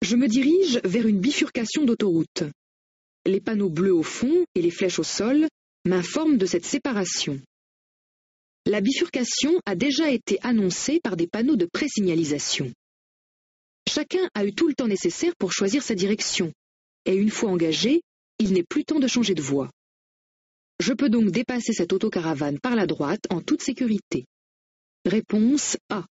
Je me dirige vers une bifurcation d'autoroute. Les panneaux bleus au fond et les flèches au sol m'informent de cette séparation. La bifurcation a déjà été annoncée par des panneaux de présignalisation. Chacun a eu tout le temps nécessaire pour choisir sa direction, et une fois engagé, il n'est plus temps de changer de voie. Je peux donc dépasser cette autocaravane par la droite en toute sécurité. Réponse A.